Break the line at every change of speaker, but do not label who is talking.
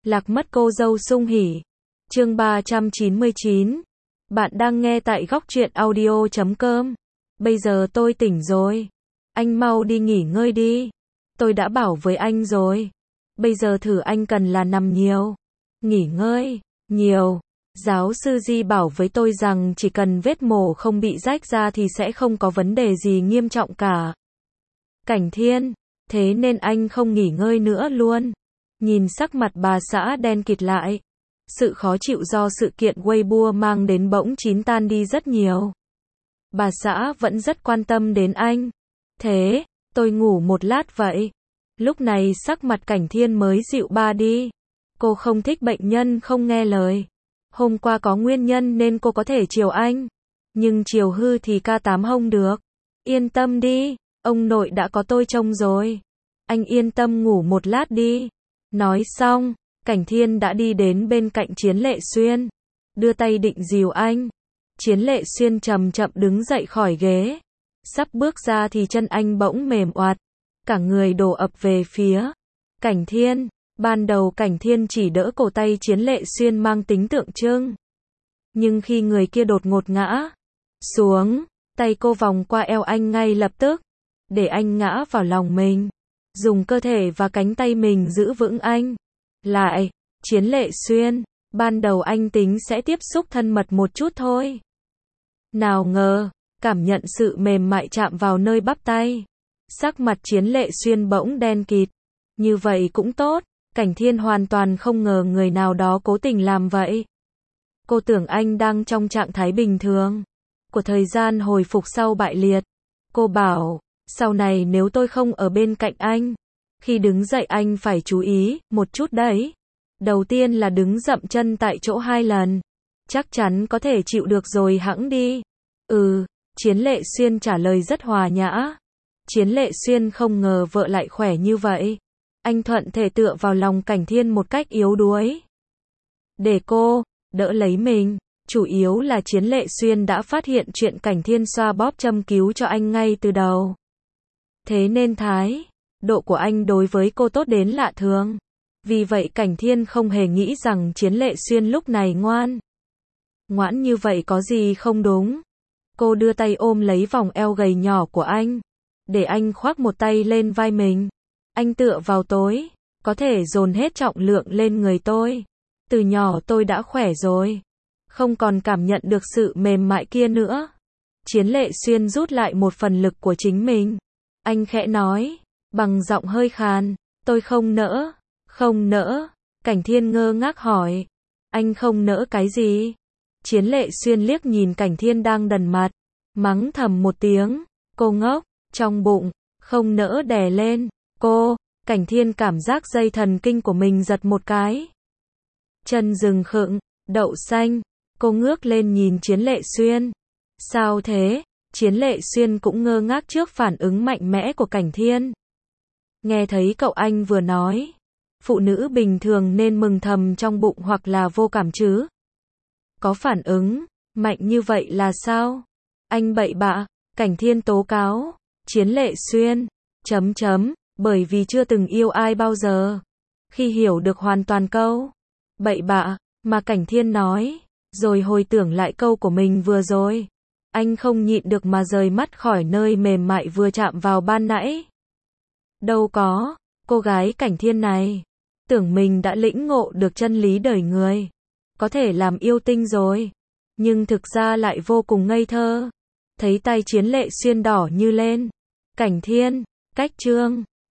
Lạc mất cô dâu sung hỉ. Chương 399. Bạn đang nghe tại góc truyện audio.com. Bây giờ tôi tỉnh rồi. Anh mau đi nghỉ ngơi đi. Tôi đã bảo với anh rồi. Bây giờ thử anh cần là nằm nhiều. Nghỉ ngơi, nhiều. Giáo sư Di bảo với tôi rằng chỉ cần vết mổ không bị rách ra thì sẽ không có vấn đề gì nghiêm trọng cả. Cảnh Thiên, thế nên anh không nghỉ ngơi nữa luôn. Nhìn sắc mặt bà xã đen kịt lại. Sự khó chịu do sự kiện Weibo mang đến bỗng chín tan đi rất nhiều. Bà xã vẫn rất quan tâm đến anh. Thế, tôi ngủ một lát vậy. Lúc này sắc mặt Cảnh Thiên mới dịu ba đi. Cô không thích bệnh nhân không nghe lời. Hôm qua có nguyên nhân nên cô có thể chiều anh. Nhưng chiều hư thì ca tám không được. Yên tâm đi, ông nội đã có tôi trông rồi. Anh yên tâm ngủ một lát đi. Nói xong, Cảnh Thiên đã đi đến bên cạnh Chiến Lệ Xuyên. Đưa tay định dìu anh. Chiến Lệ Xuyên chậm chậm đứng dậy khỏi ghế. Sắp bước ra thì chân anh bỗng mềm oạt. Cả người đổ ập về phía Cảnh Thiên. Ban đầu Cảnh Thiên chỉ đỡ cổ tay Chiến Lệ Xuyên mang tính tượng trưng. Nhưng khi người kia đột ngột ngã xuống, tay cô vòng qua eo anh ngay lập tức. Để anh ngã vào lòng mình. Dùng cơ thể và cánh tay mình giữ vững anh. Lại, Chiến Lệ Xuyên, ban đầu anh tính sẽ tiếp xúc thân mật một chút thôi. Nào ngờ, cảm nhận sự mềm mại chạm vào nơi bắp tay. Sắc mặt Chiến Lệ Xuyên bỗng đen kịt. Như vậy cũng tốt, Cảnh Thiên hoàn toàn không ngờ người nào đó cố tình làm vậy. Cô tưởng anh đang trong trạng thái bình thường của thời gian hồi phục sau bại liệt. Cô bảo, sau này nếu tôi không ở bên cạnh anh, khi đứng dậy anh phải chú ý một chút đấy. Đầu tiên là đứng dậm chân tại chỗ 2 lần. Chắc chắn có thể chịu được rồi hẵng đi. Chiến Lệ Xuyên trả lời rất hòa nhã. Chiến Lệ Xuyên không ngờ vợ lại khỏe như vậy. Anh thuận thể tựa vào lòng Cảnh Thiên một cách yếu đuối. Để cô đỡ lấy mình. Chủ yếu là Chiến Lệ Xuyên đã phát hiện chuyện Cảnh Thiên xoa bóp châm cứu cho anh ngay từ đầu. Thế nên thái độ của anh đối với cô tốt đến lạ thường. Vì vậy Cảnh Thiên không hề nghĩ rằng Chiến Lệ Xuyên lúc này ngoãn như vậy có gì không đúng. Cô đưa tay ôm lấy vòng eo gầy nhỏ của anh. Để anh khoác một tay lên vai mình. Anh tựa vào tôi. Có thể dồn hết trọng lượng lên người tôi. Từ nhỏ tôi đã khỏe rồi. Không còn cảm nhận được sự mềm mại kia nữa. Chiến Lệ Xuyên rút lại một phần lực của chính mình. Anh khẽ nói, bằng giọng hơi khàn, tôi không nỡ. Không nỡ. Cảnh Thiên ngơ ngác hỏi. Anh không nỡ cái gì? Chiến Lệ Xuyên liếc nhìn Cảnh Thiên đang đần mặt. Mắng thầm một tiếng. Cô ngốc. Trong bụng. Không nỡ đè lên. Cô. Cảnh Thiên cảm giác dây thần kinh của mình giật một cái. Chân rừng khựng. Đậu xanh. Cô ngước lên nhìn Chiến Lệ Xuyên. Sao thế? Chiến Lệ Xuyên cũng ngơ ngác trước phản ứng mạnh mẽ của Cảnh Thiên. Nghe thấy cậu anh vừa nói. Phụ nữ bình thường nên mừng thầm trong bụng hoặc là vô cảm chứ. Có phản ứng mạnh như vậy là sao? Anh bậy bạ. Cảnh Thiên tố cáo. Chiến Lệ Xuyên. Bởi vì chưa từng yêu ai bao giờ. Khi hiểu được hoàn toàn câu bậy bạ mà Cảnh Thiên nói, rồi hồi tưởng lại câu của mình vừa rồi, anh không nhịn được mà rời mắt khỏi nơi mềm mại vừa chạm vào ban nãy. Đâu có, cô gái Cảnh Thiên này tưởng mình đã lĩnh ngộ được chân lý đời người, có thể làm yêu tinh rồi, nhưng thực ra lại vô cùng ngây thơ. Thấy tay Chiến Lệ Xuyên đỏ như lên. Cảnh Thiên, cách chương